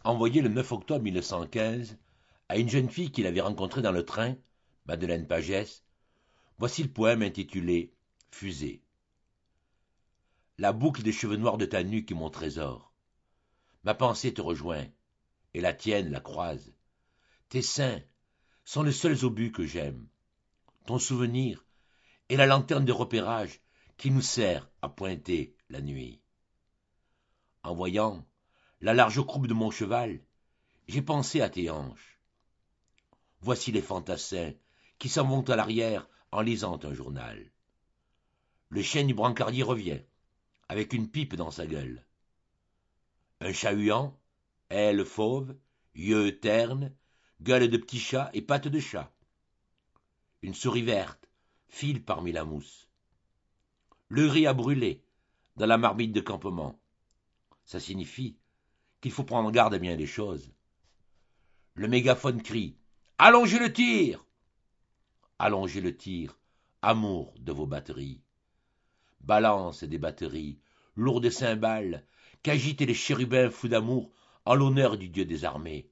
envoyé le 9 octobre 1915 à une jeune fille qu'il avait rencontrée dans le train, Madeleine Pagès, voici le poème intitulé Fusée. La boucle des cheveux noirs de ta nuque est mon trésor. Ma pensée te rejoint, et la tienne la croise. Tes seins sont les seuls obus que j'aime. Ton souvenir est la lanterne de repérage qui nous sert à pointer la nuit. En voyant la large croupe de mon cheval, j'ai pensé à tes hanches. Voici les fantassins qui s'en vont à l'arrière en lisant un journal. Le chien du brancardier revient, avec une pipe dans sa gueule. Un chat-huant, ailes fauves, yeux ternes, gueule de petit chat et pattes de chat. Une souris verte file parmi la mousse. Le riz a brûlé dans la marmite de campement. Ça signifie qu'il faut prendre garde à bien des choses. Le mégaphone crie « Allongez le tir !» Allongez le tir, amour de vos batteries. Balance des batteries, lourdes cymbales, qu'agitent les chérubins fous d'amour en l'honneur du dieu des armées.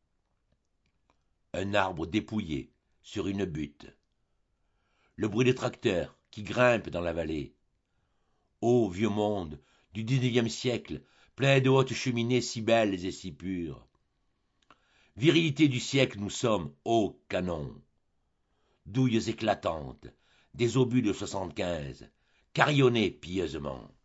Un arbre dépouillé sur une butte. Le bruit des tracteurs qui grimpent dans la vallée. Ô vieux monde du 19e siècle, plein de hautes cheminées si belles et si pures. Virilité du siècle nous sommes, ô canon. Douilles éclatantes, des obus de 75, carillonnés pieusement.